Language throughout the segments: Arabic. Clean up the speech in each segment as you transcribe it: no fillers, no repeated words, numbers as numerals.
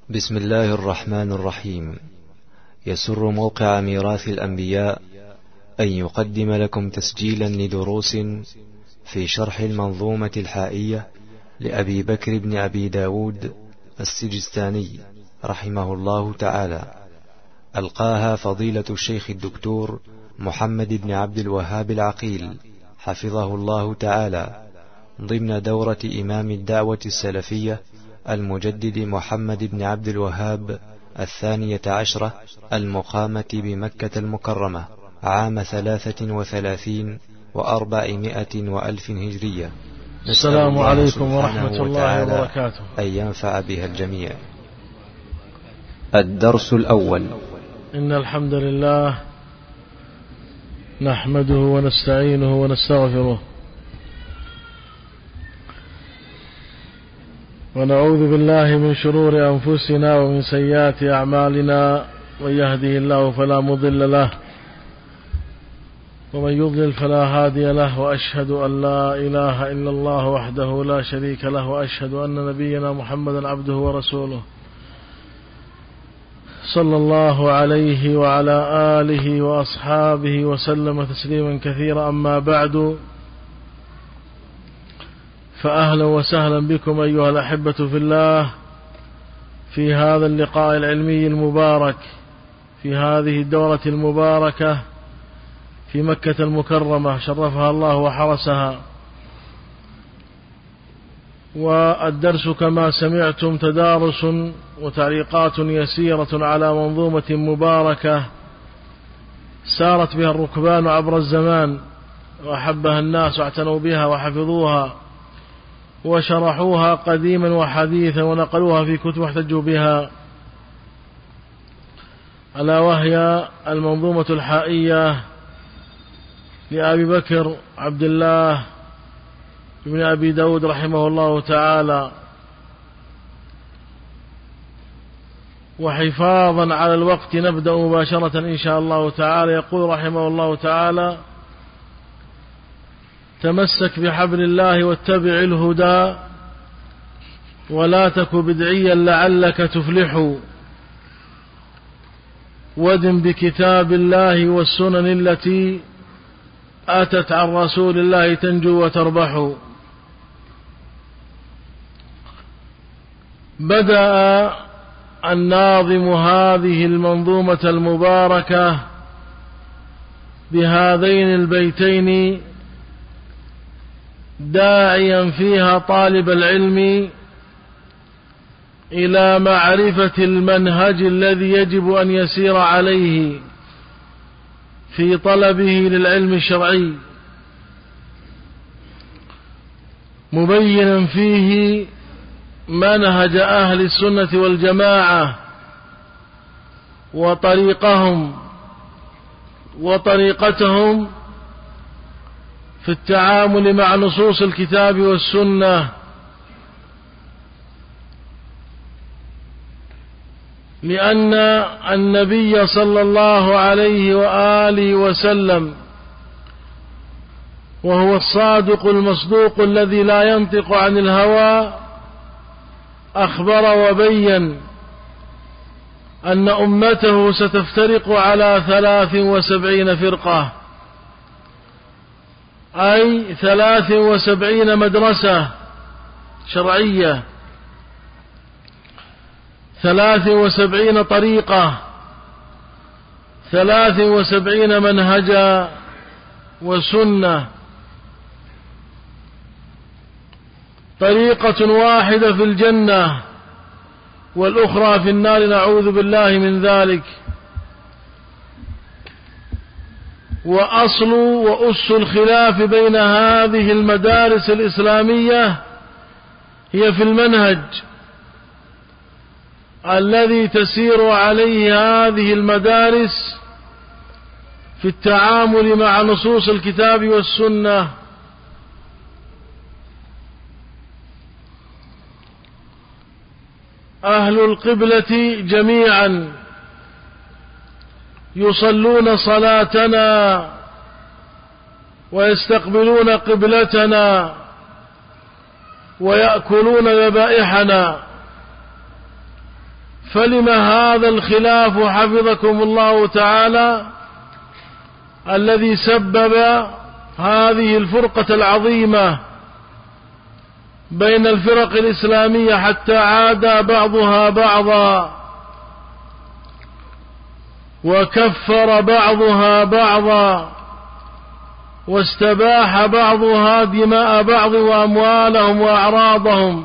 بسم الله الرحمن الرحيم. يسر موقع ميراث الأنبياء أن يقدم لكم تسجيلا لدروس في شرح المنظومة الحائية لأبي بكر بن أبي داود السجستاني رحمه الله تعالى، ألقاها فضيلة الشيخ الدكتور محمد بن عبد الوهاب العقيل حفظه الله تعالى، ضمن دورة إمام الدعوة السلفية المجدد محمد بن عبد الوهاب 12 المقامة بمكة المكرمة عام 33 و400 وألف هجرية. السلام عليكم ورحمة الله وبركاته. أن ينفع بها الجميع. الدرس الأول. إن الحمد لله نحمده ونستعينه ونستغفره، ونعوذ بالله من شرور أنفسنا ومن سيئات أعمالنا، من يهده الله فلا مضل له ومن يضلل فلا هادي له، وأشهد أن لا إله إلا الله وحده لا شريك له، وأشهد أن نبينا محمدا عبده ورسوله صلى الله عليه وعلى آله وأصحابه وسلم تسليما كثيرا. أما بعد، فأهلا وسهلا بكم أيها الأحبة في الله في هذا اللقاء العلمي المبارك، في هذه الدورة المباركة في مكة المكرمة شرفها الله وحرسها. والدرس كما سمعتم تدارس وتعليقات يسيرة على منظومة مباركة سارت بها الركبان عبر الزمان، وأحبها الناس واعتنوا بها وحفظوها وشرحوها قديما وحديثا ونقلوها في كتب واحتجوا بها، ألا وهي المنظومة الحائية لأبي بكر عبد الله بن أبي داود رحمه الله تعالى. وحفاظا على الوقت نبدأ مباشرة إن شاء الله تعالى. يقول رحمه الله تعالى: تمسك بحبل الله واتبع الهدى ولا تك بدعيا لعلك تفلح، ودم بكتاب الله والسنن التي أتت عن رسول الله تنجو وتربح. بدأ الناظم هذه المنظومة المباركة بهذين البيتين داعيا فيها طالب العلم إلى معرفة المنهج الذي يجب أن يسير عليه في طلبه للعلم الشرعي، مبينا فيه منهج أهل السنة والجماعة وطريقتهم في التعامل مع نصوص الكتاب والسنة، لأن النبي صلى الله عليه وآله وسلم وهو الصادق المصدوق الذي لا ينطق عن الهوى أخبر وبين أن أمته ستفترق على 73 فرقة، أي 73 مدرسة شرعية، 73 طريقة، 73 منهجا وسنة. طريقة واحدة في الجنة والأخرى في النار، نعوذ بالله من ذلك. وأصل وأس الخلاف بين هذه المدارس الإسلامية هي في المنهج الذي تسير عليه هذه المدارس في التعامل مع نصوص الكتاب والسنة. أهل القبلة جميعا يصلون صلاتنا ويستقبلون قبلتنا ويأكلون ذبائحنا، فلم هذا الخلاف حفظكم الله تعالى الذي سبب هذه الفرقة العظيمة بين الفرق الإسلامية حتى عاد بعضها بعضا وكفر بعضها بعضا واستباح بعضها دماء بعض وأموالهم وأعراضهم،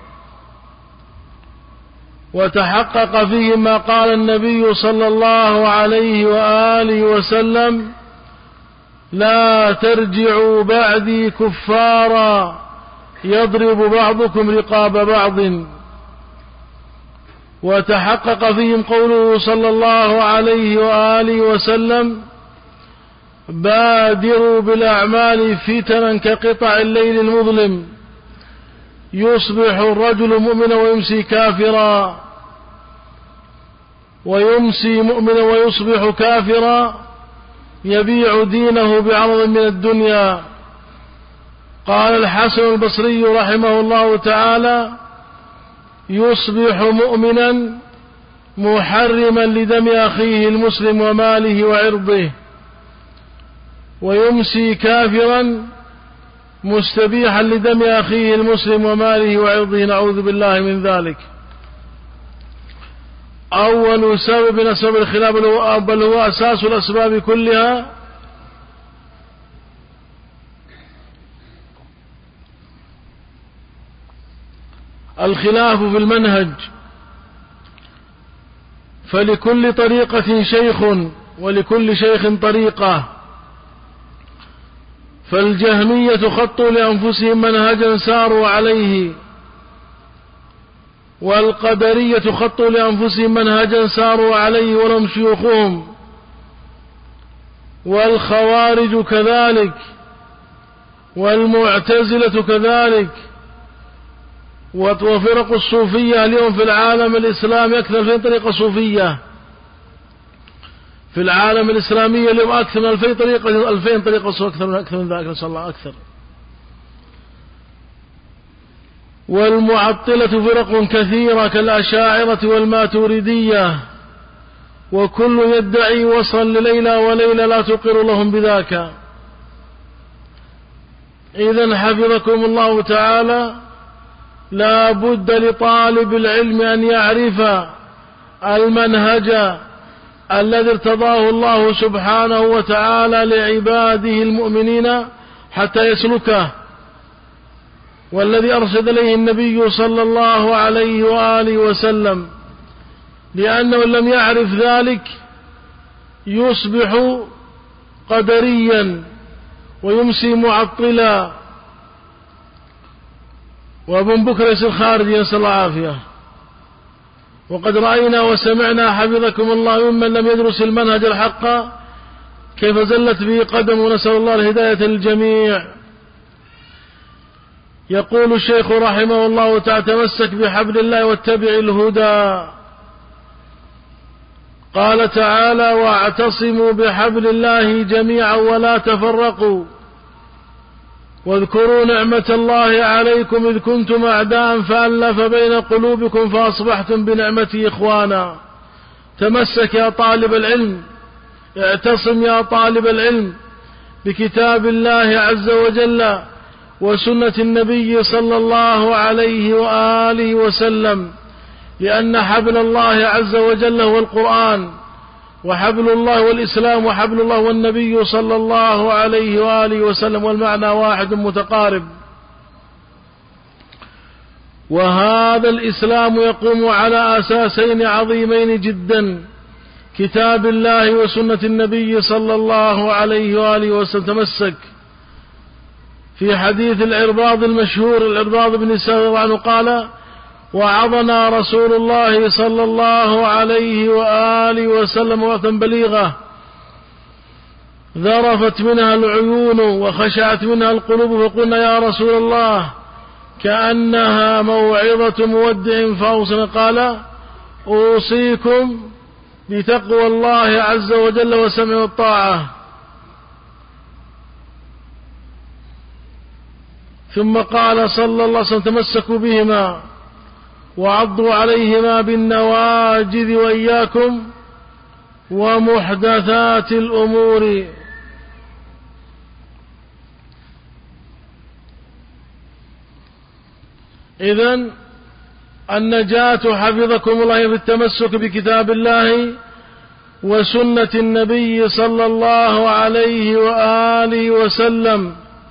وتحقق فيه ما قال النبي صلى الله عليه وآله وسلم: لا ترجعوا بعدي كفارا يضرب بعضكم رقاب بعض. وتحقق فيهم قوله صلى الله عليه وآله وسلم: بادروا بالأعمال فتنا كقطع الليل المظلم، يصبح الرجل مؤمنا ويمسي كافرا، ويمسي مؤمنا ويصبح كافرا، يبيع دينه بعرض من الدنيا. قال الحسن البصري رحمه الله تعالى: يصبح مؤمنا محرما لدم أخيه المسلم وماله وعرضه، ويمسي كافرا مستبيحا لدم أخيه المسلم وماله وعرضه، نعوذ بالله من ذلك. أول سبب من أسباب الخلاف بل هو أساس الأسباب كلها الخلاف في المنهج، فلكل طريقة شيخ ولكل شيخ طريقة. فالجهمية خطوا لأنفسهم منهجا ساروا عليه، والقدرية خطوا لأنفسهم منهجا ساروا عليه ولهم شيوخهم، والخوارج كذلك، والمعتزلة كذلك، وفرق الصوفية اليوم في العالم الإسلامي أكثر من 2000 طريقة صوفية. في العالم الإسلامي اليوم أكثر من 2000 طريقة، 2000 طريقة صوفية، أكثر من ذلك، نسأل الله أكثر. والمعطلة فرق كثيرة كالأشاعرة والماتريدية، وكل يدعي وصلا لليلى وليلى لا تقر لهم بذاك. إذن حفظكم الله تعالى، لا بد لطالب العلم أن يعرف المنهج الذي ارتضاه الله سبحانه وتعالى لعباده المؤمنين حتى يسلكه، والذي أرشد إليه النبي صلى الله عليه وآله وسلم، لأنه لم يعرف ذلك يصبح قدريا ويمسي معطلا، وابن بكر يصير خارجي، نسأل الله العافية. وقد رأينا وسمعنا حفظكم الله ممن لم يدرس المنهج الحق كيف زلت به قدم، ونسأل الله الهداية للجميع. يقول الشيخ رحمه الله تعالى: تمسك بحبل الله واتبع الهدى. قال تعالى: واعتصموا بحبل الله جميعا ولا تفرقوا، واذكروا نعمة الله عليكم إذ كنتم أعداء فألف بين قلوبكم فأصبحتم بنعمته إخوانا. تمسك يا طالب العلم، اعتصم يا طالب العلم بكتاب الله عز وجل وسنة النبي صلى الله عليه وآله وسلم، لأن حبل الله عز وجل هو القرآن، وحبل الله والإسلام، وحبل الله والنبي صلى الله عليه وآله وسلم، والمعنى واحد متقارب. وهذا الإسلام يقوم على أساسين عظيمين جدا: كتاب الله وسنة النبي صلى الله عليه وآله وسلم. تمسك. في حديث العرباض المشهور، العرباض بن سارية عنه قال: وعظنا رسول الله صلى الله عليه وآله وسلم وعظا بليغة ذرفت منها العيون وخشعت منها القلوب، فقلنا يا رسول الله كأنها موعظة مودع فأوصنا. قال: أوصيكم بتقوى الله عز وجل والسمع والطاعة. ثم قال صلى الله عليه وسلم: تمسكوا بهما وعضوا عليهما بالنواجذ وإياكم ومحدثات الأمور. إذن النجاة حفظكم الله في التمسك بكتاب الله وسنة النبي صلى الله عليه وآله وسلم،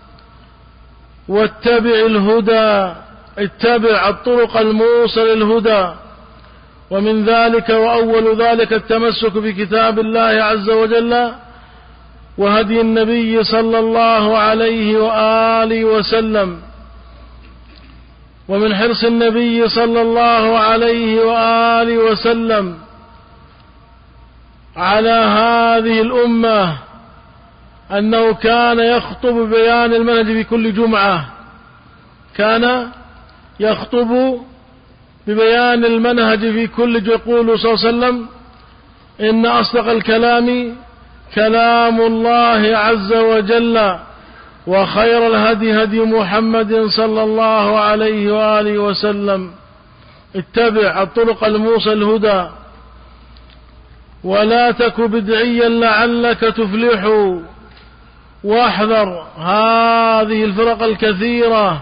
واتبع الهدى، اتبع الطرق الموصل للهدى، ومن ذلك وأول ذلك التمسك بكتاب الله عز وجل وهدي النبي صلى الله عليه وآله وسلم. ومن حرص النبي صلى الله عليه وآله وسلم على هذه الأمة أنه كان يخطب بيان المنهج في كل جمعة، كان يخطب ببيان المنهج في كل يقول صلى الله عليه وسلم: إن أصدق الكلام كلام الله عز وجل، وخير الهدي هدي محمد صلى الله عليه وآله وسلم. اتبع الطرق الموصل الهدى، ولا تك بدعيا لعلك تفلح، واحذر هذه الفرق الكثيرة،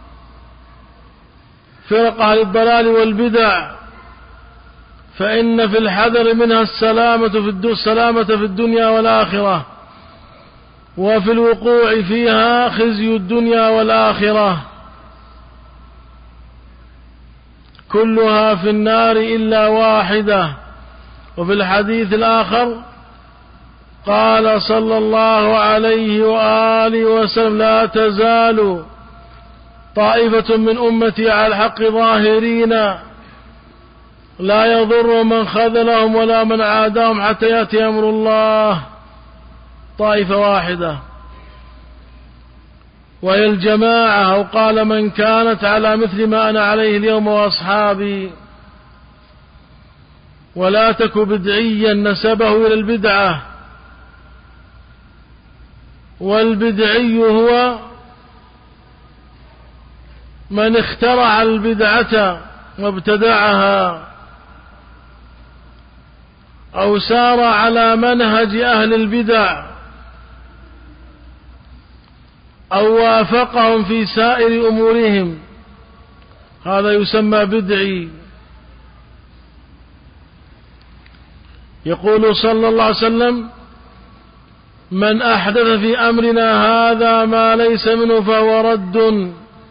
فرق أهل الضلال والبدع، فإن في الحذر منها السلامة في الدنيا والآخرة، وفي الوقوع فيها خزي الدنيا والآخرة، كلها في النار إلا واحدة. وفي الحديث الآخر قال صلى الله عليه وآله وسلم: لا تزال طائفة من أمتي على الحق ظاهرين، لا يضر من خذلهم ولا من عاداهم حتى يأتي أمر الله. طائفة واحدة، وهي الجماعة، أو قال من كانت على مثل ما أنا عليه اليوم وأصحابي. ولا تك بدعيا نسبه إلى البدعة، والبدعي هو من اخترع البدعة وابتدعها، أو سار على منهج أهل البدع، أو وافقهم في سائر أمورهم، هذا يسمى بدعي. يقول صلى الله عليه وسلم: من أحدث في أمرنا هذا ما ليس منه فهو رد.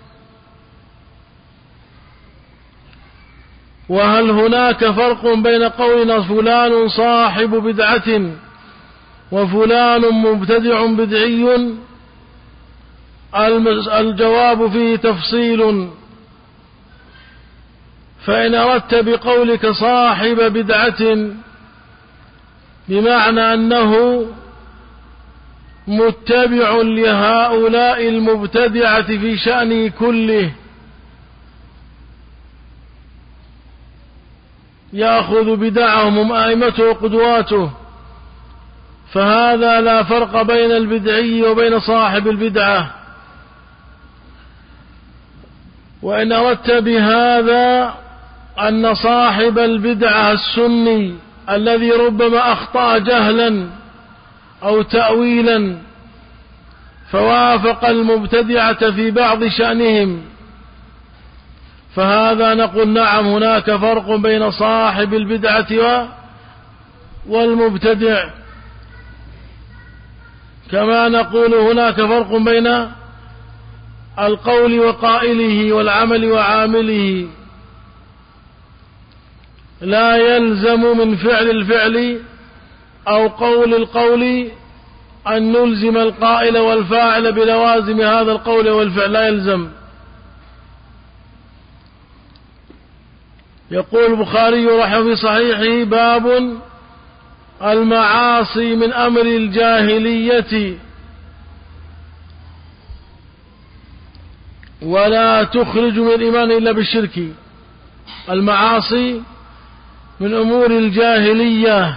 وهل هناك فرق بين قولنا فلان صاحب بدعة وفلان مبتدع بدعي؟ الجواب فيه تفصيل. فإن أردت بقولك صاحب بدعة بمعنى أنه متبع لهؤلاء المبتدعة في شأنه كله، يأخذ بدعهم هم أئمته وقدواته، فهذا لا فرق بين البدعي وبين صاحب البدعة. وإن أردت بهذا أن صاحب البدعة السني الذي ربما أخطأ جهلا أو تأويلا فوافق المبتدعة في بعض شأنهم، فهذا نقول نعم هناك فرق بين صاحب البدعة والمبتدع، كما نقول هناك فرق بين القول وقائله والعمل وعامله. لا يلزم من فعل الفعل أو قول القول أن نلزم القائل والفاعل بلوازم هذا القول والفعل، لا يلزم. يقول البخاري رحمه في صحيحه: باب المعاصي من أمر الجاهلية ولا تخرج من الإيمان إلا بالشرك. المعاصي من أمور الجاهلية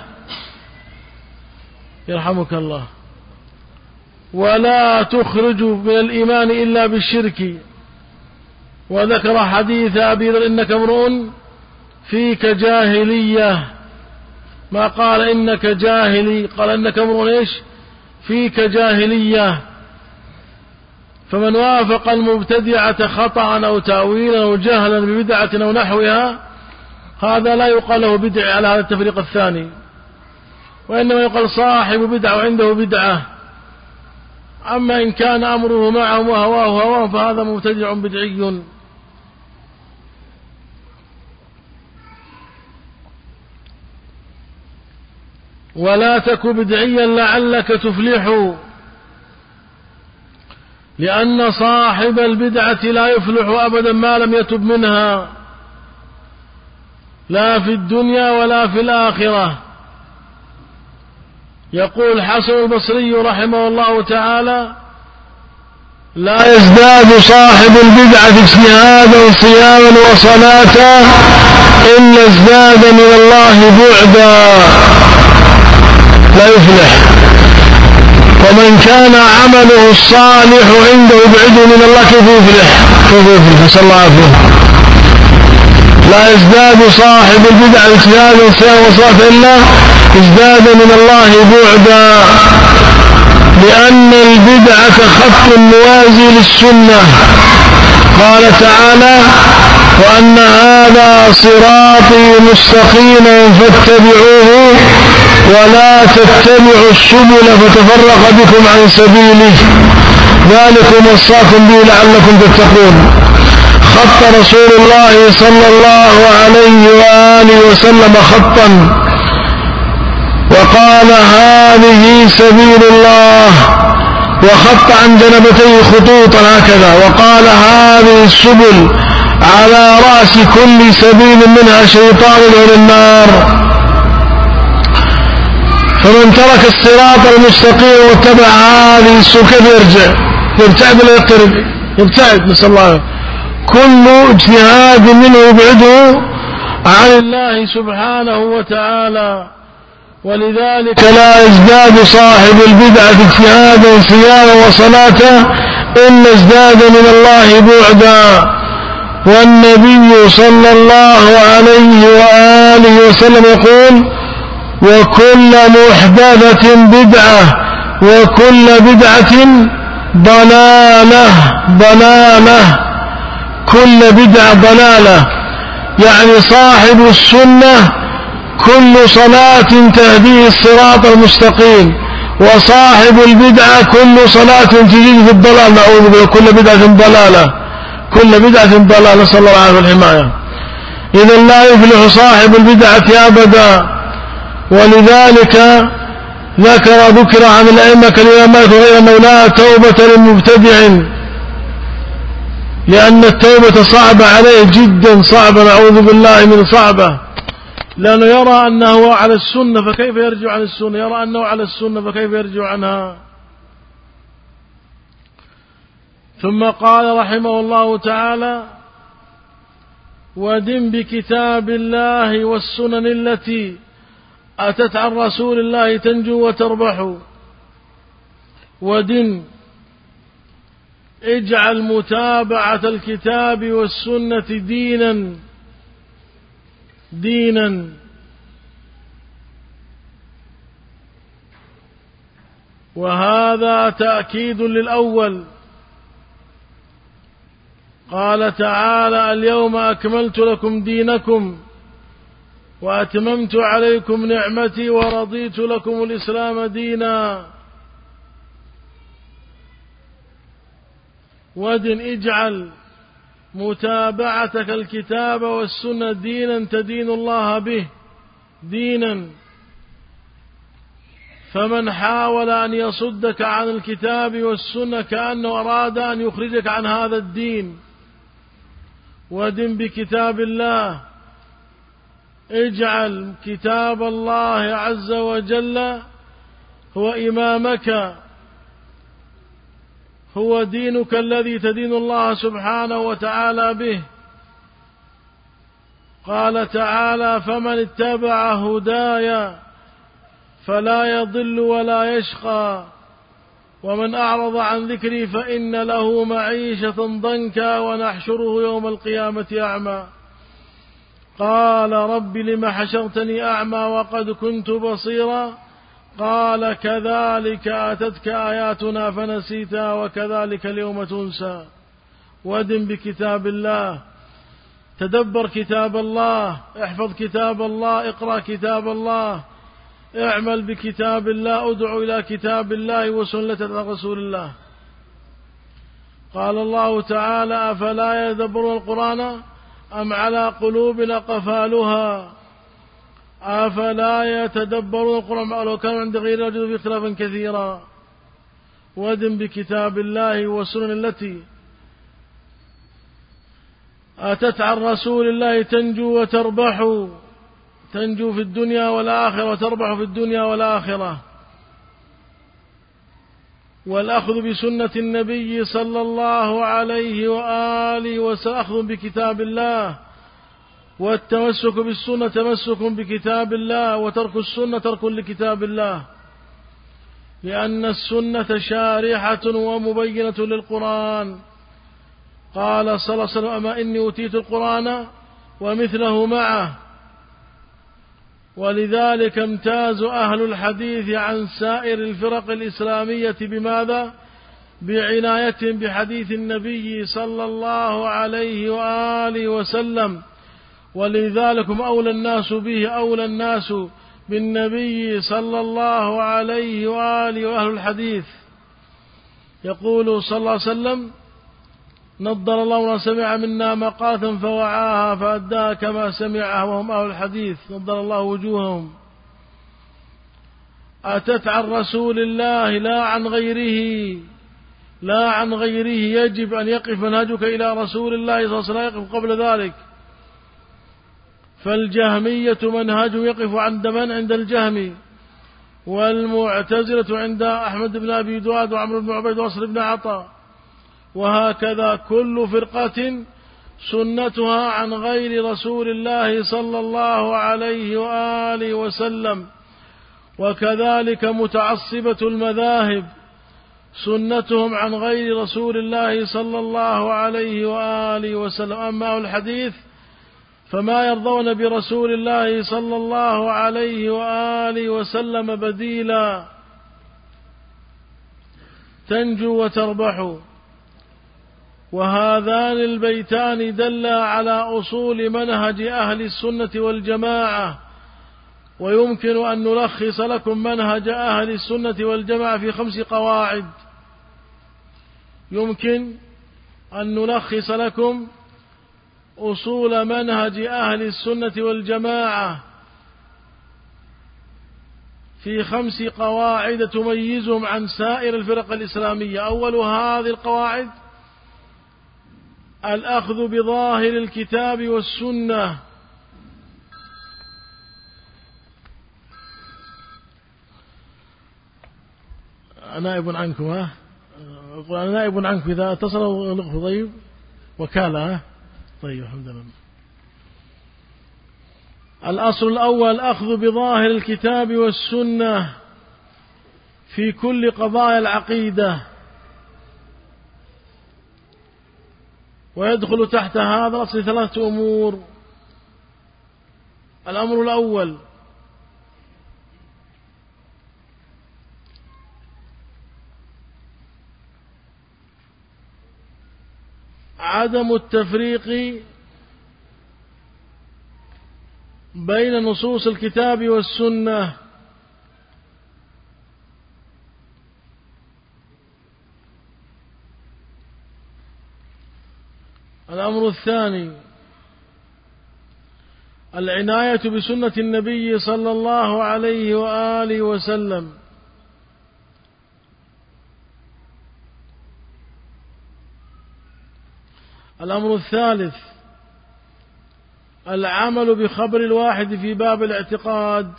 يرحمك الله، ولا تخرج من الإيمان إلا بالشرك. وذكر حديث أبي ذر إنك امرؤ فيك جاهلية، ما قال إنك جاهلي، قال إنك امرؤ إيش فيك جاهلية. فمن وافق المبتدعة خطأ أو تأويلا أو جهلا ببدعة أو نحوها هذا لا يقال له بدع على هذا التفريق الثاني، وإنما يقال صاحب بدعة وعنده بدعة. أما إن كان أمره معهم وهواه هواه فهذا مبتدع بدعي. ولا تك بدعيا لعلك تفلح، لأن صاحب البدعة لا يفلح أبدا ما لم يتب منها، لا في الدنيا ولا في الآخرة. يقول حسن البصري رحمه الله تعالى: لا يزداد صاحب البدعة اجتهادا صياما وصلاة إلا ازداد من الله بعدا، لا يفلح. ومن كان عمله الصالح عنده يبعده من الله كيف يفلح؟ نسأل الله العافية. لا يزداد صاحب البدع اجتهادا صياما وصلاة إلا ازداد من الله بعدا، لأن البدعة خط موازي للسنة. قال تعالى: وأن هذا صراطي مستقيما فاتبعوه ولا تتبعوا السبل فتفرق بكم عن سبيله ذلكم وصاكم به لعلكم تتقون. خط رسول الله صلى الله عليه وآله وسلم خطا وقال: هذه سبيل الله، وخط عن جنبتيه خطوطا هكذا وقال: هذه السبل، على رأس كل سبيل منها شيطان إلى النار. فمن ترك الصراط المستقيم واتبع هذه السبل كيف يبتعد ولا يقترب؟ يبتعد، نسأل الله. كل اجتهاد منه يبعده عن الله سبحانه وتعالى. ولذلك لا يزداد صاحب البدعة اجتهادا صياما وصلاة إلا ازداد من الله بعدا. والنبي صلى الله عليه وآله وسلم يقول: وكل محدثة بدعة وكل بدعة ضلالة. كل بدعة ضلالة، يعني صاحب السنة كل صلاة تهديه الصراط المستقيم، وصاحب البدعة كل صلاة تجده في الضلال، نعوذ بالله. كل بدعة ضلالة، كل بدعة ضلالة، صلى الله عليه والحماية. إذن لا يفلح صاحب البدعة أبدا. ولذلك ذكر عن الأئمة كالإمام مالك وغيره أنه لا توبة للمبتدع، لأن التوبة صعبة عليه جدا، صعبة، نعوذ بالله من صعبة، لأنه يرى أنه على السنة فكيف يرجع عن السنة، يرى أنه على السنة فكيف يرجع عنها. ثم قال رحمه الله تعالى: ودن بكتاب الله والسنن التي أتت عن رسول الله تنجو وتربح. ودن، اجعل متابعة الكتاب والسنة دينا، وهذا تأكيد للأول. قال تعالى: اليوم أكملت لكم دينكم وأتممت عليكم نعمتي ورضيت لكم الإسلام دينا. ودن، اجعل متابعتك الكتاب والسنة دينا تدين الله به دينا. فمن حاول أن يصدك عن الكتاب والسنة كأنه أراد أن يخرجك عن هذا الدين. ودن بكتاب الله، اجعل كتاب الله عز وجل هو إمامك، هو دينك الذي تدين الله سبحانه وتعالى به. قال تعالى: فمن اتبع هدايا فلا يضل ولا يشقى. ومن أعرض عن ذكري فإن له معيشة ضنكا ونحشره يوم القيامة أعمى. قال رب لم حشرتني أعمى وقد كنت بصيرا قال كذلك أتتك آياتنا فنسيتها وكذلك اليوم تنسى. ودن بكتاب الله، تدبر كتاب الله، احفظ كتاب الله، اقرأ كتاب الله، اعمل بكتاب الله، ادعو إلى كتاب الله وسنة رسول الله. قال الله تعالى أفلا يدبرون القرآن أم على قلوب أقفالها أفلا يتدبرون القرآن ولو كانوا عند غير وجدوا فيه اختلافا كثيرا. ودن بكتاب الله والسنن التي أتت عن رسول الله تنجو وتربح، تنجو في الدنيا والآخرة وتربح في الدنيا والآخرة. والأخذ بسنة النبي صلى الله عليه وآله وسلم أخذ بكتاب الله، والتمسك بالسنة تمسك بكتاب الله، وترك السنة ترك لكتاب الله، لأن السنة شارحة ومبينة للقرآن. قال صلى الله عليه وسلم أما إني أوتيت القرآن ومثله معه. ولذلك امتاز أهل الحديث عن سائر الفرق الإسلامية بماذا؟ بعنايتهم بحديث النبي صلى الله عليه وآله وسلم. ولذلك هم أولى الناس به، أولى الناس بالنبي صلى الله عليه وآله وأهل الحديث. يقول صلى الله عليه وسلم نضر الله من سمع منا مقاتا فوعاها فأداها كما سمعها، وهم أهل الحديث نضر الله وجوههم. أتت عن رسول الله لا عن غيره، لا عن غيره. يجب أن يقف منهجك إلى رسول الله صلى الله عليه وسلم، يقف قبل ذلك. فالجهمية منهج يقف عند من؟ عند الجهمي. والمعتزلة عند أحمد بن أبي دواد وعمرو بن عبيد وصل بن عطاء. وهكذا كل فرقة سنتها عن غير رسول الله صلى الله عليه وآله وسلم. وكذلك متعصبة المذاهب سنتهم عن غير رسول الله صلى الله عليه وآله وسلم. أما أهل الحديث فما يرضون برسول الله صلى الله عليه وآله وسلم بديلا. تنجو وتربح. وهذان البيتان دلا على أصول منهج أهل السنة والجماعة. ويمكن أن نلخص لكم منهج أهل السنة والجماعة في 5 قواعد. يمكن أن نلخص لكم أصول منهج أهل السنة والجماعة في 5 قواعد تميزهم عن سائر الفرق الإسلامية. أول هذه القواعد الأخذ بظاهر الكتاب والسنة. نائب عنكم ها؟ أنا نائب عنكم إذا اتصلوا نقف. طيب وكالة ها؟ طيب الحمد لله. الأصل الأول أخذ بظاهر الكتاب والسنة في كل قضايا العقيدة. ويدخل تحت هذا الأصل 3 أمور. الأمر الأول عدم التفريق بين نصوص الكتاب والسنة. الأمر الثاني العناية بسنة النبي صلى الله عليه وآله وسلم. الأمر الثالث العمل بخبر الواحد في باب الاعتقاد.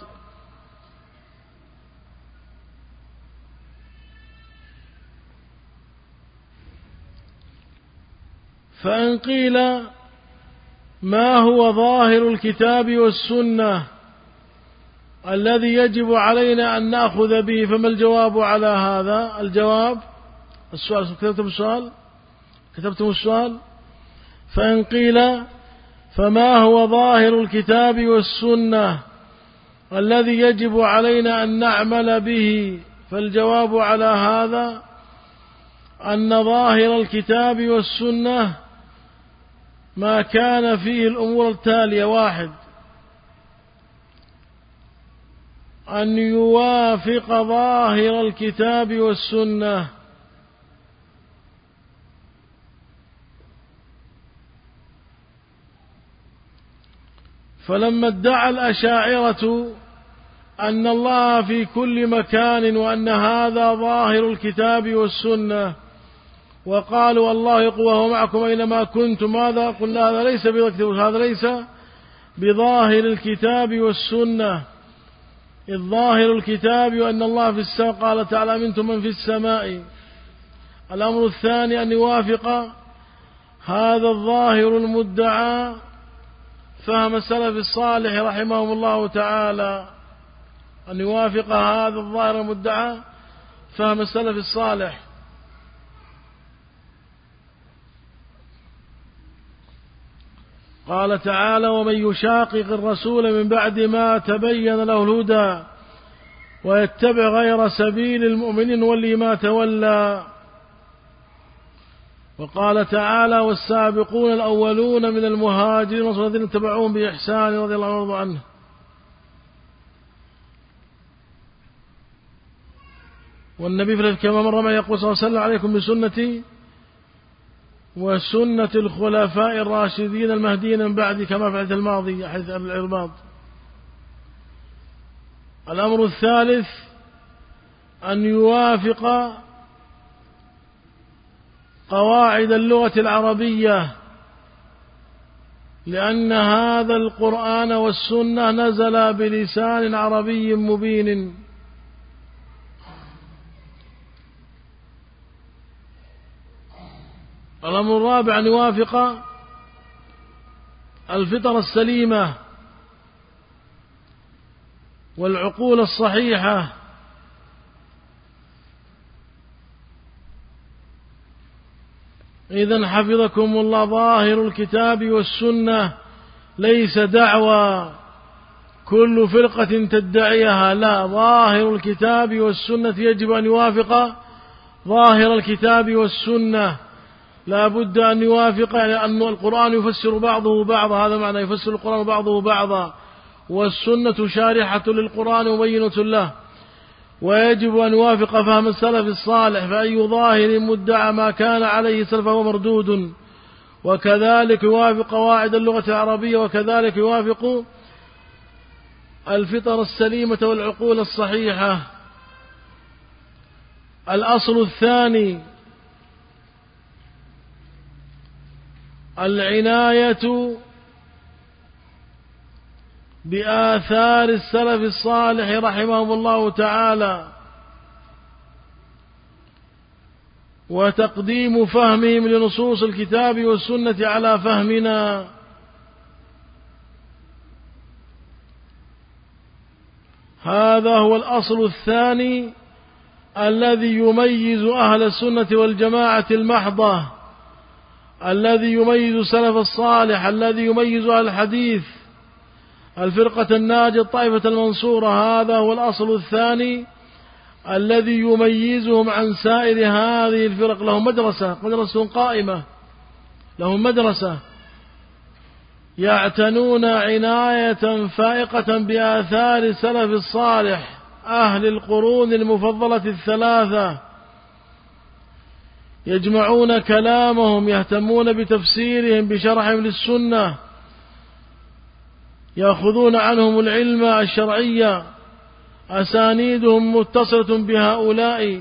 فإن قيل ما هو ظاهر الكتاب والسنة الذي يجب علينا أن نأخذ به. فما الجواب على هذا؟ الجواب السؤال. كتبتم السؤال. فإن قيل فما هو ظاهر الكتاب والسنة الذي يجب علينا أن نعمل به؟ فالجواب على هذا أن ظاهر الكتاب والسنة ما كان فيه الأمور التالية: 1. أن يوافق ظاهر الكتاب والسنة. فلما ادعى الأشاعرة أن الله في كل مكان وأن هذا ظاهر الكتاب والسنة، وقالوا الله يقوى وهو معكم أينما كنتم، ماذا قلنا؟ هذا ليس بظاهر الكتاب والسنة، إذ ظاهر الكتاب وأن الله في السماء. قال تعالى: أمنتم من في السماء. الأمر الثاني أن يوافق هذا الظاهر المدعى فهم السلف الصالح رحمهم الله تعالى، أن يوافق هذا الظاهر المدعى فهم السلف الصالح. قال تعالى: ومن يشاقق الرسول من بعد ما تبين له الهدى ويتبع غير سبيل المؤمنين نوله ما تولى. وقال تعالى: والسابقون الأولون من المهاجرين والذين اتبعوهم بإحسان رضي الله عنه. والنبي كما مر معي يقول صلى الله عليه وسلم: عليكم بسنتي وسنة الخلفاء الراشدين المهديين من بعدي، كما في الحديث الماضي حديث العرباض. الأمر الثالث أن يوافق قواعد اللغة العربية، لأن هذا القرآن والسنة نزل بلسان عربي مبين. الأمر الرابع أن يوافق الفطر السليمة والعقول الصحيحة. إذن حفظكم الله، ظاهر الكتاب والسنة ليس دعوى كل فرقة تدعيها، لا، ظاهر الكتاب والسنة يجب أن يوافق ظاهر الكتاب والسنة، لا بد أن يوافق، يعني أن القرآن يفسر بعضه بعضا، هذا معنى يفسر القرآن بعضه بعضا، والسنة شارحة للقرآن مبينة له. ويجب أن يوافق فهم السلف الصالح، فأي ظاهر مدعى ما كان عليه السلف فهو مردود. وكذلك يوافق قواعد اللغة العربية، وكذلك يوافق الفطر السليمة والعقول الصحيحة. الأصل الثاني العناية بآثار السلف الصالح رحمهم الله تعالى، وتقديم فهمهم لنصوص الكتاب والسنة على فهمنا. هذا هو الأصل الثاني الذي يميز أهل السنة والجماعة المحضة، الذي يميز السلف الصالح، الذي يميز أهل الحديث، الفرقة الناجية الطائفة المنصورة. هذا هو الأصل الثاني الذي يميزهم عن سائر هذه الفرق. لهم مدرسة قائمة، لهم مدرسة يعتنون عناية فائقة بآثار السلف الصالح أهل القرون المفضلة الثلاثة، يجمعون كلامهم، يهتمون بتفسيرهم، بشرحهم للسنة، يأخذون عنهم العلم الشرعي، أسانيدهم متصلة بهؤلاء،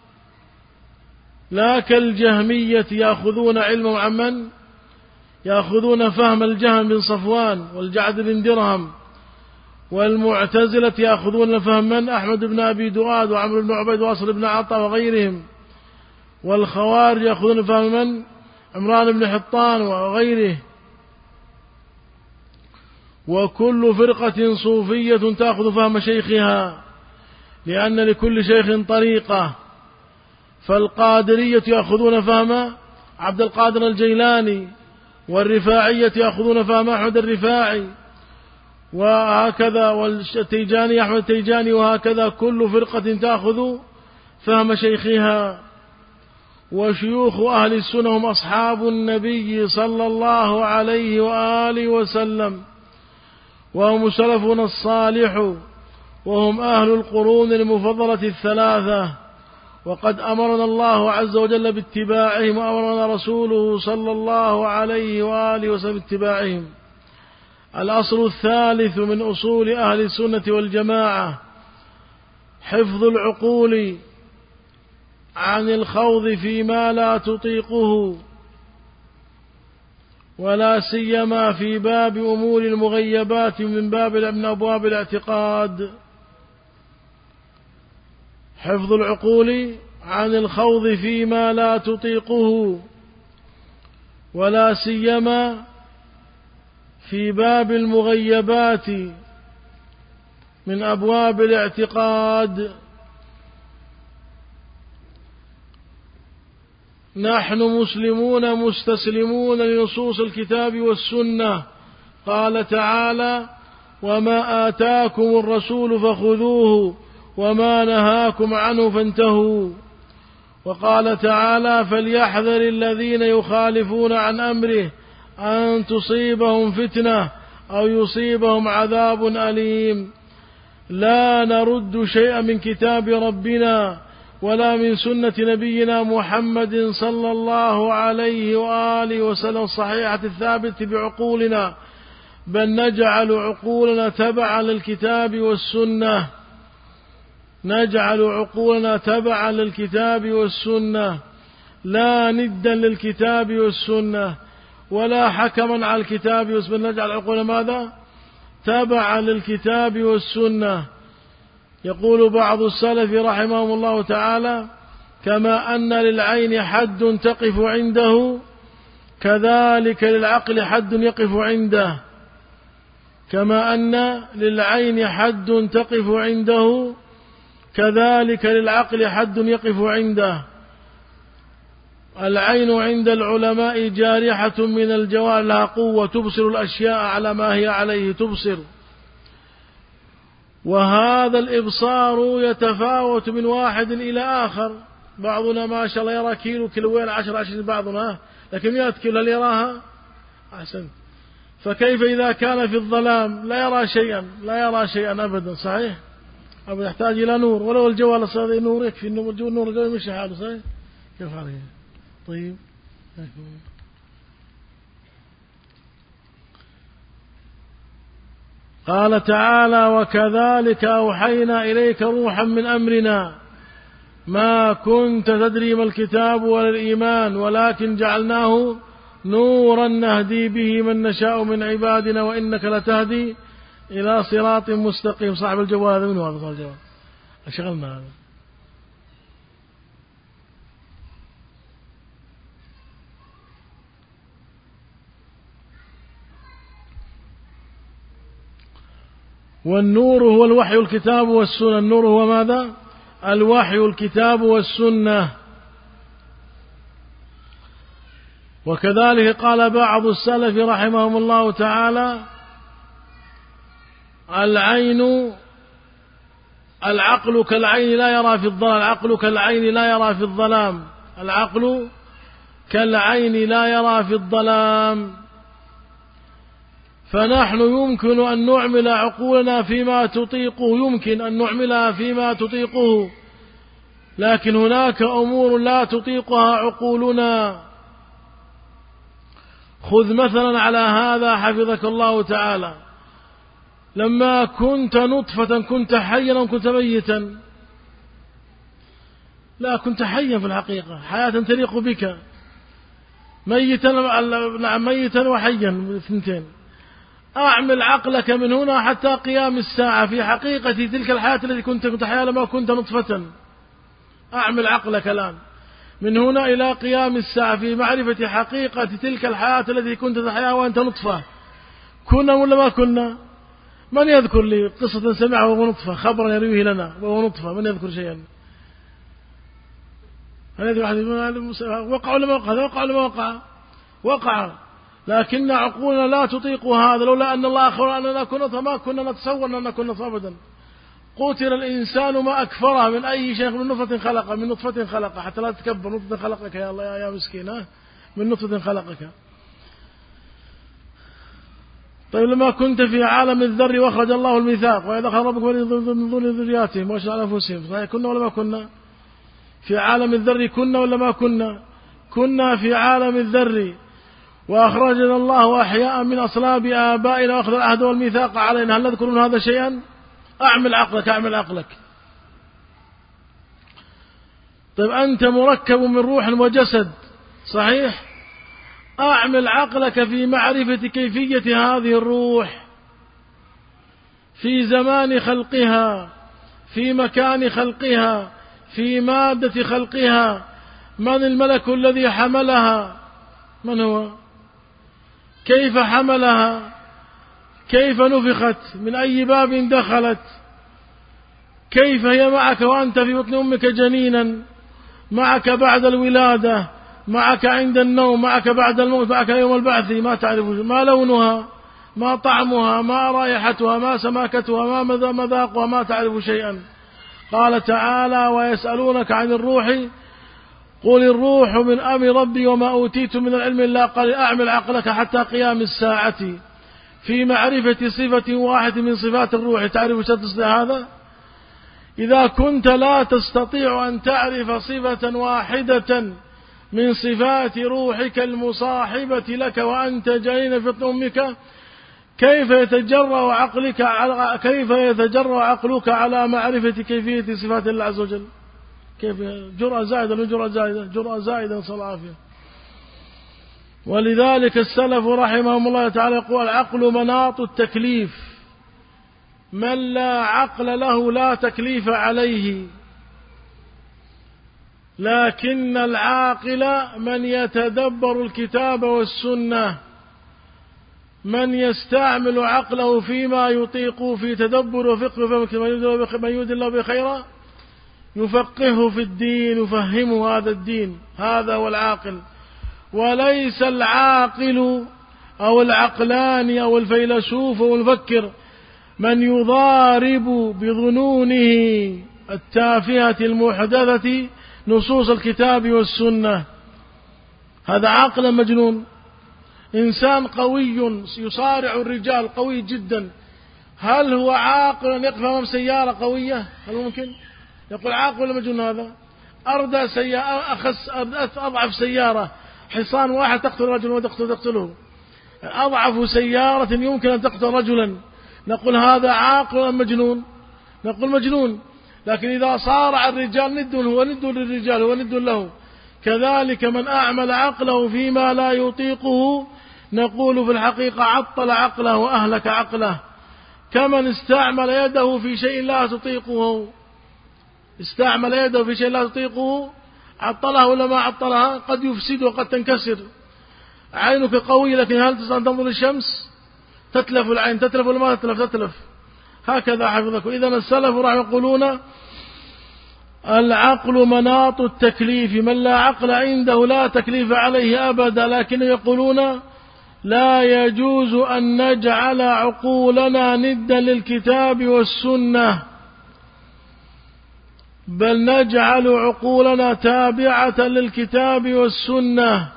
لا كالجهمية يأخذون علمهم عمن يأخذون فهم الجهم بن صفوان والجعد بن درهم، والمعتزلة يأخذون فهم من أحمد بن أبي دؤاد وعمرو بن عبيد واصل بن عطاء وغيرهم، والخوارج يأخذون فهم من عمران بن حطان وغيره. وكل فرقة صوفية تأخذ فهم شيخها، لأن لكل شيخ طريقة، فالقادرية يأخذون فهم عبد القادر الجيلاني، والرفاعية يأخذون فهم أحمد الرفاعي، وهكذا، والتيجاني أحمد التيجاني، وهكذا كل فرقة تأخذ فهم شيخها. وشيوخ أهل السنة هم أصحاب النبي صلى الله عليه وآله وسلم، وهم سلفنا الصالح، وهم أهل القرون المفضلة الثلاثة، وقد أمرنا الله عز وجل باتباعهم، وأمرنا رسوله صلى الله عليه وآله وسلم باتباعهم. الأصل الثالث من أصول أهل السنة والجماعة حفظ العقول عن الخوض فيما لا تطيقه، ولا سيما في باب أمور المغيبات من أبواب الاعتقاد. حفظ العقول عن الخوض فيما لا تطيقه، ولا سيما في باب المغيبات من أبواب الاعتقاد. نحن مسلمون مستسلمون لنصوص الكتاب والسنة. قال تعالى: وما آتاكم الرسول فخذوه وما نهاكم عنه فانتهوا. وقال تعالى: فليحذر الذين يخالفون عن أمره أن تصيبهم فتنة أو يصيبهم عذاب أليم. لا نرد شيئا من كتاب ربنا ولا من سنة نبينا محمد صلى الله عليه وآله وسلم الصحيحة الثابت بعقولنا، بل نجعل عقولنا تبعا للكتاب والسنة، نجعل عقولنا تبعا للكتاب والسنة، لا ندا للكتاب والسنة ولا حكما على الكتاب والسنة، نجعل عقولنا ماذا؟ تبعا للكتاب والسنة. يقول بعض السلف رحمهم الله تعالى: كما أن للعين حد تقف عنده كذلك للعقل حد يقف عنده. كما أن للعين حد تقف عنده كذلك للعقل حد يقف عنده. العين عند العلماء جارحة من الجوارح، لها قوة تبصر الأشياء على ما هي عليه تبصر، وهذا الإبصار يتفاوت من واحد إلى آخر. بعضنا ما شاء الله يرى كيلو كيلوين 10 بعضنا، لكن 100 كيلو هل يراها؟ أحسن. فكيف إذا كان في الظلام لا يرى شيئا، لا يرى شيئا أبدا، صحيح؟ أبدا يحتاج إلى نور، ولو الجوال الصغير نور يكفي، النور الجوال مش حاله، صحيح؟ كيف عليه؟ طيب. قال تعالى: وكذلك أوحينا إليك روحا من أمرنا ما كنت تدري ما الكتاب ولا الإيمان ولكن جعلناه نورا نهدي به من نشاء من عبادنا وإنك لتهدي إلى صراط مستقيم. صاحب الجوال هذا من هذا؟ صاحب الجوال أشغلنا هذا. والنور هو الوحي الكتاب والسنة. النور هو ماذا؟ الوحي الكتاب والسنة. وكذلك قال بعض السلف رحمهم الله تعالى: العقل كالعين لا يرى في الظلام. العقل كالعين لا يرى في الظلام. العقل كالعين لا يرى في الظلام. فنحن يمكن أن نعمل عقولنا فيما تطيقه، يمكن أن نعملها فيما تطيقه، لكن هناك أمور لا تطيقها عقولنا. خذ مثلا على هذا حفظك الله تعالى: لما كنت نطفة كنت حيا أو كنت ميتا؟ لا، كنت حيا في الحقيقة، حياة تليق بك. ميتا وحيا اثنتين. أعمل عقلك من هنا حتى قيام الساعة في حقيقة تلك الحياة التي كنت حيا لما كنت نطفة. أعمل عقلك الآن من هنا إلى قيام الساعة في معرفة حقيقة تلك الحياة التي كنت تحيا وأنت نطفة. كنا ولا ما كنا؟ من يذكر لي قصة سمعها وهو نطفة، خبرا يرويه لنا وهو نطفة؟ من يذكر شيئا؟ هل يذكر أحد وقع ولا ما وقع؟ هذا وقع ولا ما وقع؟ وقع، لكن عقولنا لا تطيق هذا. لولا أن الله أخبر أننا كنا نطفة ما كنا نتصور أننا كنا نطفة أبدا. قتل الإنسان ما أكفره، من أي شيء؟ من نطفة خلقه، من نطفة خلقه، حتى لا تتكبر، نطفة خلقك يا الله يا مسكين، من نطفة خلقك. طيب لما كنت في عالم الذر وأخرج الله الميثاق وإذا أخذ ربك من ظل ذرياتهم وأشهد على أنفسهم، كنا ولا ما كنا؟ في عالم الذر كنا ولا ما كنا؟ كنا في عالم الذر، وأخرجنا الله أحياء من أصلاب آبائنا وأخذ العهد والميثاق علينا. هل نذكرون هذا شيئا؟ أعمل عقلك، أعمل عقلك. طيب أنت مركب من روح وجسد، صحيح؟ أعمل عقلك في معرفة كيفية هذه الروح، في زمان خلقها، في مكان خلقها، في مادة خلقها. من الملك الذي حملها؟ من هو؟ كيف حملها؟ كيف نفخت؟ من أي باب دخلت؟ كيف هي معك وأنت في بطن أمك جنينا، معك بعد الولادة، معك عند النوم، معك بعد الموت، معك يوم البعث؟ ما تعرف ما لونها، ما طعمها، ما رائحتها، ما سماكتها، ما مذاقها، ما تعرف شيئا. قال تعالى: ويسألونك عن الروح قل الروح من أمر ربي وما أوتيت من العلم إلا قليلا. أعمل عقلك حتى قيام الساعة في معرفة صفة واحدة من صفات الروح. تعرف شرط هذا؟ إذا كنت لا تستطيع أن تعرف صفة واحدة من صفات روحك المصاحبة لك وأنت جنين في بطن أمك، كيف يتجرأ عقلك على معرفة كيفية صفات الله عز وجل؟ كيف؟ جرأة زائدة من جرأة زائدة، جرأة زائدة، نسأل الله العافية. ولذلك السلف رحمهم الله تعالى يقول: العقل مناط التكليف، من لا عقل له لا تكليف عليه، لكن العاقل من يتدبر الكتاب والسنة، من يستعمل عقله فيما يطيق في تدبر وفقه، من يريد الله بخيرا يفقهه في الدين، يفهمه هذا الدين. هذا هو العاقل، وليس العاقل أو العقلاني أو الفيلسوف أو المفكر من يضارب بظنونه التافهة المحدثة نصوص الكتاب والسنة. هذا عقل مجنون. إنسان قوي يصارع الرجال، قوي جدا، هل هو عاقل يقف أمام سيارة قوية؟ هل ممكن؟ يقول عاقل ولا مجنون هذا؟ أردى سيارة، أضعف سيارة، حصان واحد تقتل رجل وتقتله، أضعف سيارة يمكن أن تقتل رجلا، نقول هذا عاقل أم مجنون؟ نقول مجنون. لكن إذا صارع الرجال ند هو ند للرجال، هو ند له. كذلك من أعمل عقله فيما لا يطيقه نقول في الحقيقة عطل عقله وأهلك عقله. كمن استعمل يده في شيء لا تطيقه، استعمل يده في شيء لا تطيقه، عطلها ولا ما عطلها؟ قد يفسد وقد تنكسر. عينك قوية لكن هل تستطيع أن تنظر للشمس؟ تتلف العين، تتلف ولا ما تتلف؟ تتلف. هكذا حفظكم. إذن السلف راح يقولون: العقل مناط التكليف، من لا عقل عنده لا تكليف عليه أبدا. لكن يقولون: لا يجوز أن نجعل عقولنا ندا للكتاب والسنة، بل نجعل عقولنا تابعة للكتاب والسنة،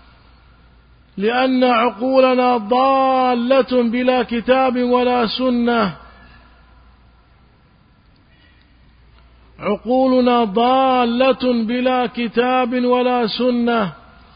لأن عقولنا ضالة بلا كتاب ولا سنة. عقولنا ضالة بلا كتاب ولا سنة.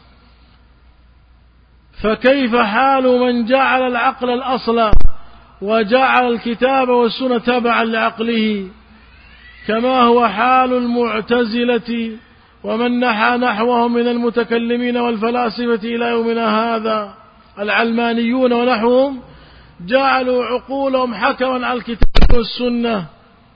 فكيف حال من جعل العقل الأصل وجعل الكتاب والسنة تبعا لعقله، كما هو حال المعتزلة ومن نحى نحوهم من المتكلمين والفلاسفة إلى يومنا هذا. العلمانيون ونحوهم جعلوا عقولهم حكما على الكتاب والسنة،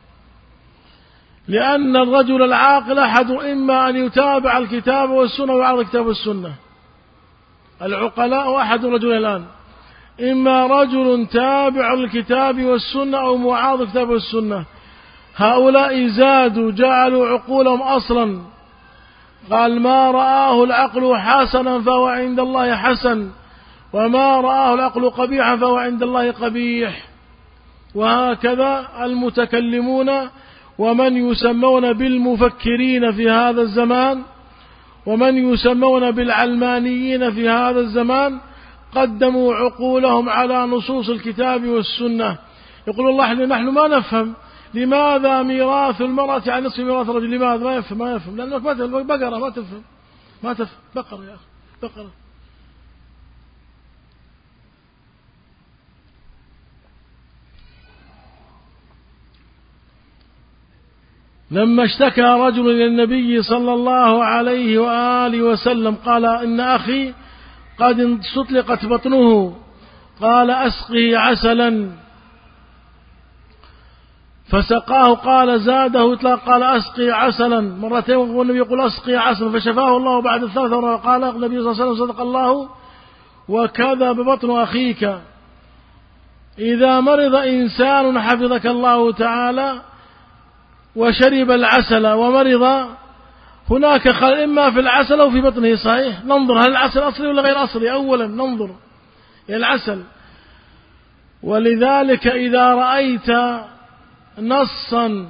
لأن الرجل العاقل أحد إما أن يتابع الكتاب والسنة ويعرض الكتاب والسنة. العقلاء أحد الرجل الآن إما رجل تابع الكتاب والسنة أو معارض الكتاب والسنة. هؤلاء زادوا جعلوا عقولهم أصلا، قال ما رآه العقل حسنا فهو عند الله حسن، وما رآه العقل قبيحا فهو عند الله قبيح. وهكذا المتكلمون ومن يسمون بالمفكرين في هذا الزمان ومن يسمون بالعلمانيين في هذا الزمان قدموا عقولهم على نصوص الكتاب والسنة. يقول الله نحن ما نفهم لماذا ميراث المرأة عن نصف ميراث الرجل، لماذا ما يفهم لأنك ما تفهم بقرة، ما تفهم بقرة يا أخي بقرة. لما اشتكى رجل إلى النبي صلى الله عليه وآله وسلم قال إن أخي قد استطلقت بطنه، قال أسقه عسلا، فسقاه قال زاده إطلاق، قال أسقي عسلا مرتين، والنبي يقول أسقي عسلا، فشفاه الله بعد الثالثة مرة. قال النبي صلى الله عليه وسلم صدق الله وكذب بطن أخيك. إذا مرض إنسان حفظك الله تعالى وشرب العسل ومرض، هناك خلل إما في العسل أو في بطنه، صحيح؟ ننظر هل العسل أصلي ولا غير أصلي، أولا ننظر إلى العسل. ولذلك إذا رأيت نصا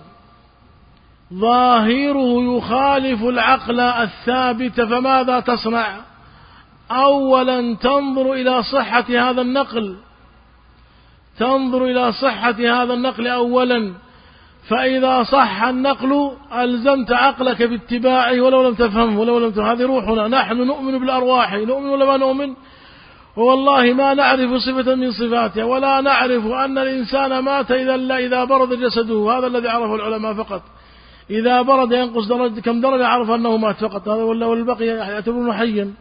ظاهره يخالف العقل الثابت فماذا تصنع؟ أولا تنظر إلى صحة هذا النقل، تنظر إلى صحة هذا النقل أولا، فإذا صح النقل ألزمت عقلك باتباعه ولو لم تفهمه ولو لم تفهم. هذه روحنا، نحن نؤمن بالأرواح، نؤمن ولا ما نؤمن؟ والله ما نعرف صفة من صفاتها، ولا نعرف أن الإنسان مات إذا برد جسده، هذا الذي عرفه العلماء فقط. إذا برد ينقص درجة كم درجة عرف أنه مات فقط، هذا والبقي يعتبرون حيا.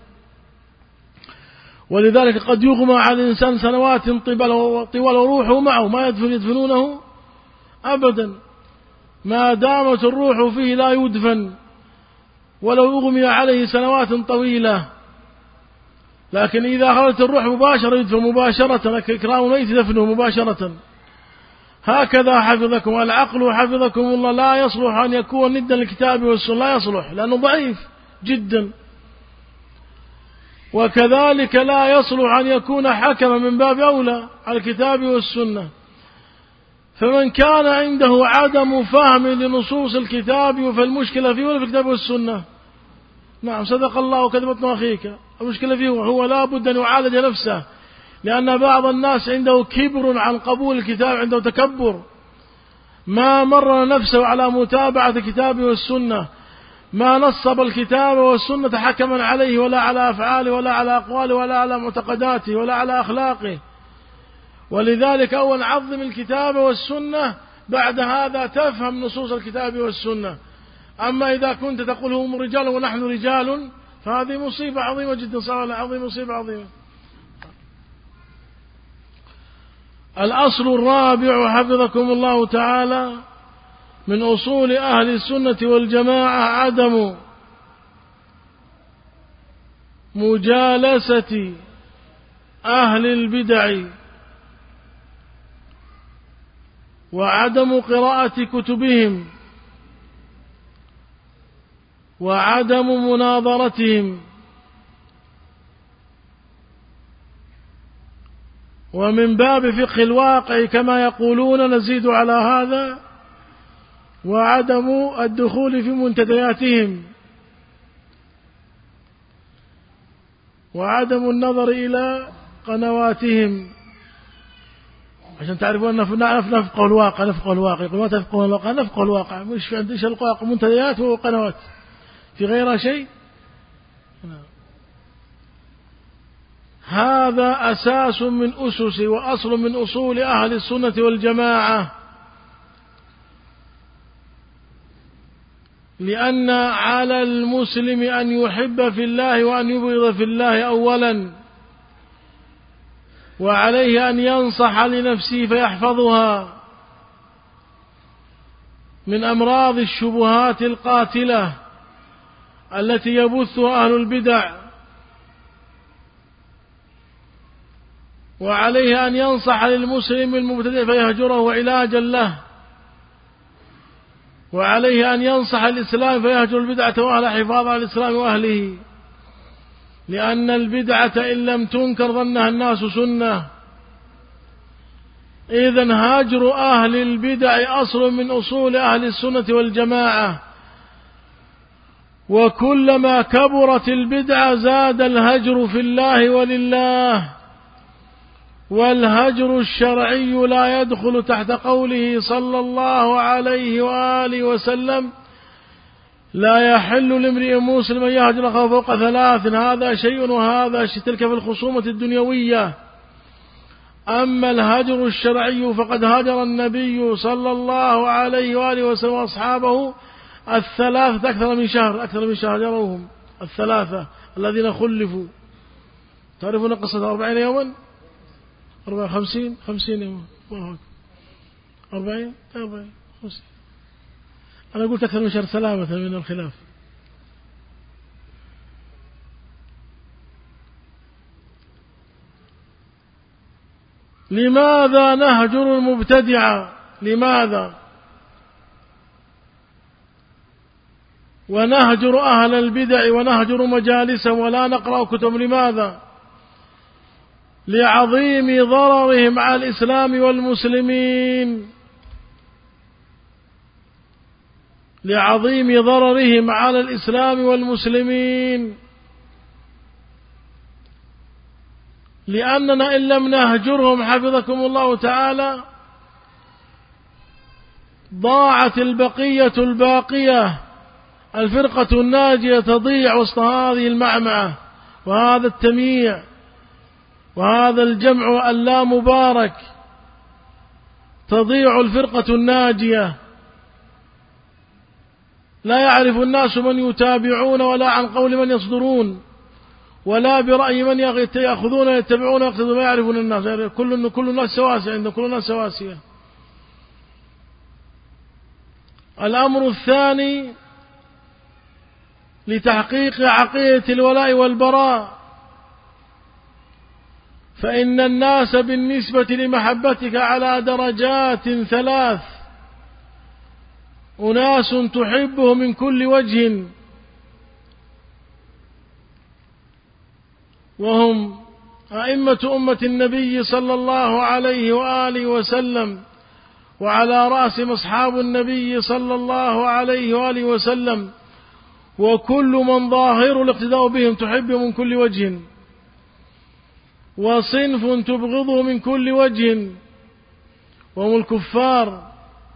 ولذلك قد يغمى على الإنسان سنوات طوال وروحه معه، ما يدفنونه أبدا، ما دامت الروح فيه لا يدفن ولو أغمي عليه سنوات طويلة. لكن إذا خرجت الروح مباشرة يدفن مباشرة، إكرام ميت دفنه مباشرة. هكذا حفظكم العقل حفظكم الله، لا يصلح أن يكون ندا للكتاب والسنة، لا يصلح لأنه ضعيف جدا. وكذلك لا يصلح أن يكون حكما من باب أولى على الكتاب والسنة. فمن كان عنده عدم فهم لنصوص الكتاب فالمشكلة فيه ولا في الكتاب والسنة؟ نعم صدق الله وكذب بطن أخيك، المشكلة فيه، هو لا بد أن يعالج نفسه، لأن بعض الناس عنده كبر عن قبول الكتاب، عنده تكبر، ما مر نفسه على متابعة الكتاب والسنة، ما نصب الكتاب والسنة حكما عليه ولا على أفعاله ولا على أقواله ولا على معتقداته ولا على أخلاقه. ولذلك أول عظم الكتاب والسنة، بعد هذا تفهم نصوص الكتاب والسنة. أما إذا كنت تقول هم رجال ونحن رجال فهذه مصيبة عظيمة جدا، صار عظيم مصيبة عظيمة. الأصل الرابع حفظكم الله تعالى من أصول أهل السنة والجماعة عدم مجالسة أهل البدع وعدم قراءة كتبهم وعدم مناظرتهم. ومن باب فقه الواقع كما يقولون نزيد على هذا وعدم الدخول في منتدياتهم وعدم النظر إلى قنواتهم، عشان تعرفون أن نفقه الواقع. يقول ما تفقه الواقع، نفقه الواقع، مش عندش الواقع منتديات وقنوات في غيرها شيء. هذا أساس من أسس وأصل من أصول أهل السنة والجماعة، لأن على المسلم أن يحب في الله وأن يبغض في الله أولا، وعليه أن ينصح لنفسه فيحفظها من أمراض الشبهات القاتلة التي يبثها أهل البدع. وعليه أن ينصح للمسلم المبتدئ فيهجره علاجا له، وعليه أن ينصح الإسلام فيهجر البدعة وأهل حفاظ على الإسلام وأهله، لأن البدعة إن لم تنكر ظنها الناس سنة. إذن هاجر أهل البدع أصل من أصول أهل السنة والجماعة، وكلما كبرت البدعة زاد الهجر في الله ولله. والهجر الشرعي لا يدخل تحت قوله صلى الله عليه وآله وسلم: لا يحل لامرئ مسلم أن يهجر أخاه فوق 3. هذا شيء وهذا شيء، تلك في الخصومة الدنيوية. أما الهجر الشرعي فقد هجر النبي صلى الله عليه وآله وسلم وأصحابه 3 أكثر من شهر هجروهم 3 الذين خلفوا. تعرفون قصة 40 يوما 50 يوما، الله أكبر، 40 50. أنا قلت أكثر من شهر سلامة من الخلاف. لماذا نهجر المبتدع؟ لماذا؟ ونهجر أهل البدع ونهجر مجالسهم ولا نقرأ كتب؟ لماذا؟ لعظيم ضررهم على الإسلام والمسلمين، لعظيم ضررهم على الإسلام والمسلمين. لأننا إن لم نهجرهم حفظكم الله تعالى ضاعت البقية الباقية، الفرقة الناجية تضيع وسط هذه المعمعة وهذا التمييع وهذا الجمع اللا مبارك. تضيع الفرقة الناجية، لا يعرف الناس من يتابعون ولا عن قول من يصدرون ولا برأي من يأخذون يتبعون ويقتدون، ما يعرفون الناس. كل الناس سواسية، عند كل الناس سواسية. الأمر الثاني لتحقيق عقيدة الولاء والبراء، فإن الناس بالنسبة لمحبتك على درجات 3: أناس تحبه من كل وجه وهم أئمة أمة النبي صلى الله عليه وآله وسلم، وعلى رأسهم أصحاب النبي صلى الله عليه وآله وسلم، وكل من ظاهر الاقتداء بهم تحبه من كل وجه، وصنف تبغضه من كل وجه وهم الكفار،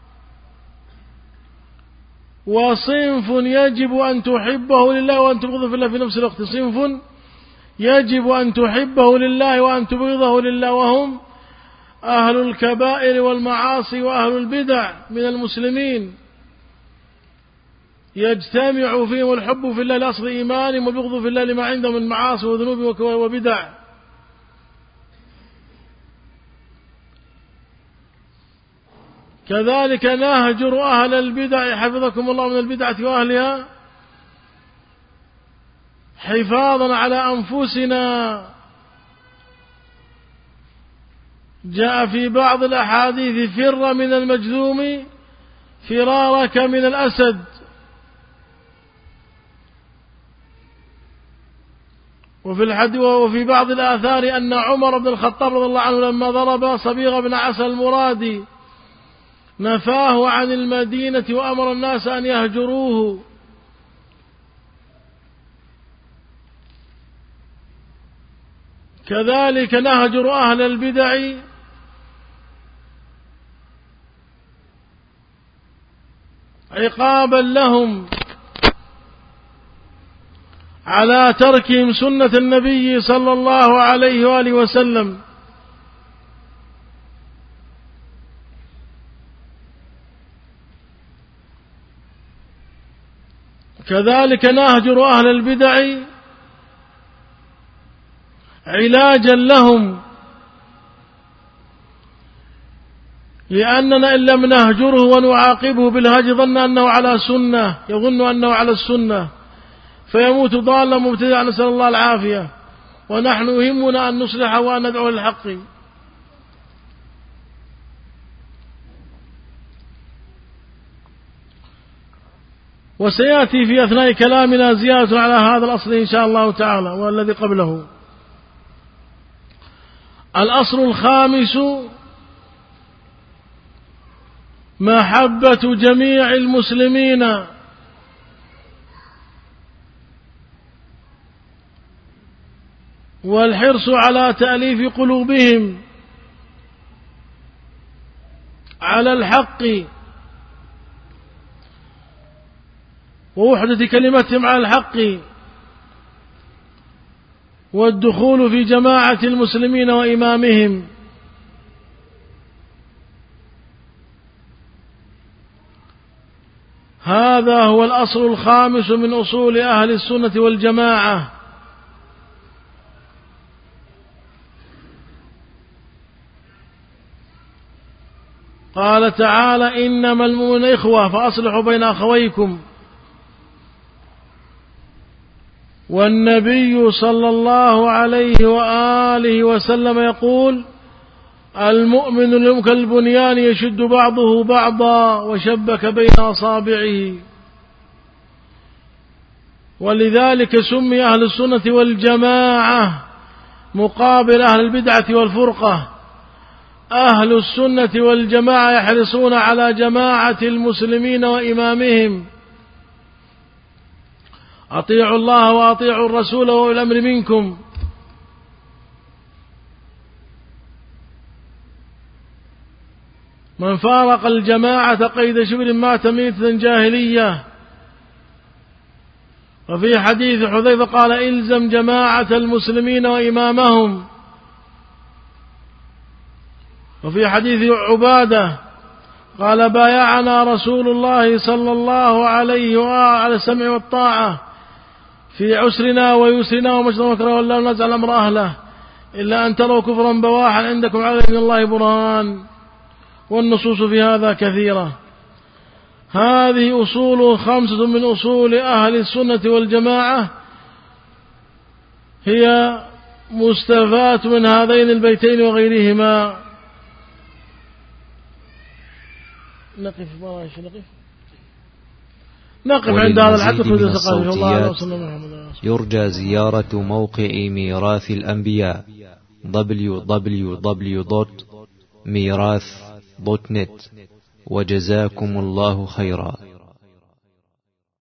وصنف يجب أن تحبه لله وأن تبغضه في الله في نفس الوقت، صنف يجب أن تحبه لله وأن تبغضه لله، وهم أهل الكبائر والمعاصي وأهل البدع من المسلمين، يجتمع فيهم الحب في الله لأصل إيمانهم والبغض في الله لما عندهم من معاصي وذنوب وبدع. كذلك نهجر أهل البدع حفظكم الله من البدعة وأهلها حفاظا على أنفسنا. جاء في بعض الأحاديث: فر من المجذوم فرارك من الأسد. وفي بعض الآثار أن عمر بن الخطاب رضي الله عنه لما ضرب صبيغ بن عسى المرادي نفاه عن المدينة وأمر الناس أن يهجروه. كذلك نهجر أهل البدع عقابا لهم على تركهم سنة النبي صلى الله عليه وآله وسلم. كذلك نهجر أهل البدع علاجا لهم، لأننا إن لم نهجره ونعاقبه بالهجر ظن أنه على سنة، يظن أنه على السنة فيموت ضالا مبتدعا، نسأل الله العافية. ونحن يهمنا أن نصلح وأن ندعو للحق. وسيأتي في أثناء كلامنا زيادة على هذا الأصل إن شاء الله تعالى والذي قبله. الأصل الخامس محبة جميع المسلمين والحرص على تأليف قلوبهم على الحق ووحدة كلمتهم على الحق والدخول في جماعة المسلمين وإمامهم. هذا هو الأصل الخامس من أصول أهل السنة والجماعة. قال تعالى: إنما المؤمنون إخوة فأصلحوا بين أخويكم. والنبي صلى الله عليه وآله وسلم يقول: المؤمن كالبنيان يشد بعضه بعضا وشبك بين أصابعه. ولذلك سمي أهل السنة والجماعة مقابل أهل البدعة والفرقة. أهل السنة والجماعة يحرصون على جماعة المسلمين وإمامهم. أطيعوا الله وأطيعوا الرسول وأولي الأمر منكم. من فارق الجماعة قيد شبر مات ميتة جاهلية. وفي حديث حذيفة قال: إلزم جماعة المسلمين وإمامهم. وفي حديث عبادة قال: بايعنا رسول الله صلى الله عليه وآله على السمع والطاعة في عسرنا ويسرنا ومشرنا ومكرنا ولا نزع أمر أهله إلا أن تروا كفرا بواحا عندكم على من الله برهان. والنصوص في هذا كثيرة. هذه أصول 5 من أصول أهل السنة والجماعة هي مستفاة من هذين البيتين وغيرهما. نقف عند هذا الحد. يرجى زيارة موقع ميراث الأنبياء www.mirath.net. وجزاكم الله خيرا.